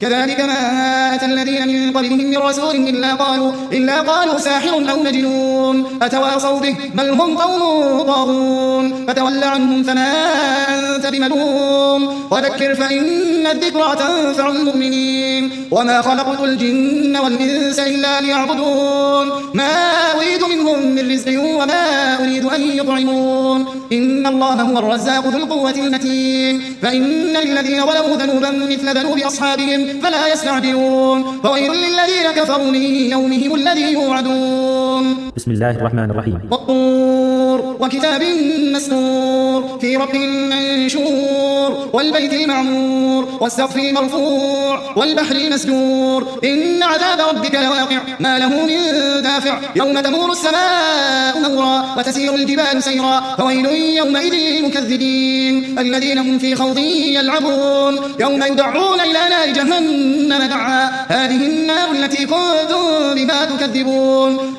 كذلك ما أتى الذين من قبلهم من رسول إلا قالوا ساحر أو مجنون أتواصوا به بل هم قوم طاغون فتول عنهم فما أنت بملوم وذكر فإن الذكرى تنفع المؤمنين وما خلقت الجن والإنس إلا ليعبدون ما أريد منهم من رزق وما أريد أن يطعمون إن الله هو الرزاق ذو القوة المتين فإن للذين ظلموا ذنوبا مثل ذنوب أصحابهم فلا يستعجلون فويل للذين كفروا من يومهم الذي يوعدون. بسم الله الرحمن الرحيم. والطور وكتاب مسطور في رق منشور والبيت المعمور والسقف المرفوع والبحر المسجور إن عذاب ربك لواقع ما له من دافع يوم تمور السماء مورا وتسير الجبال سيرا فويل يومئذ للمكذبين الذين هم في خوض يلعبون يوم يدعون إلى نار جهنم دعا هذه النار التي كنتم بها تكذبون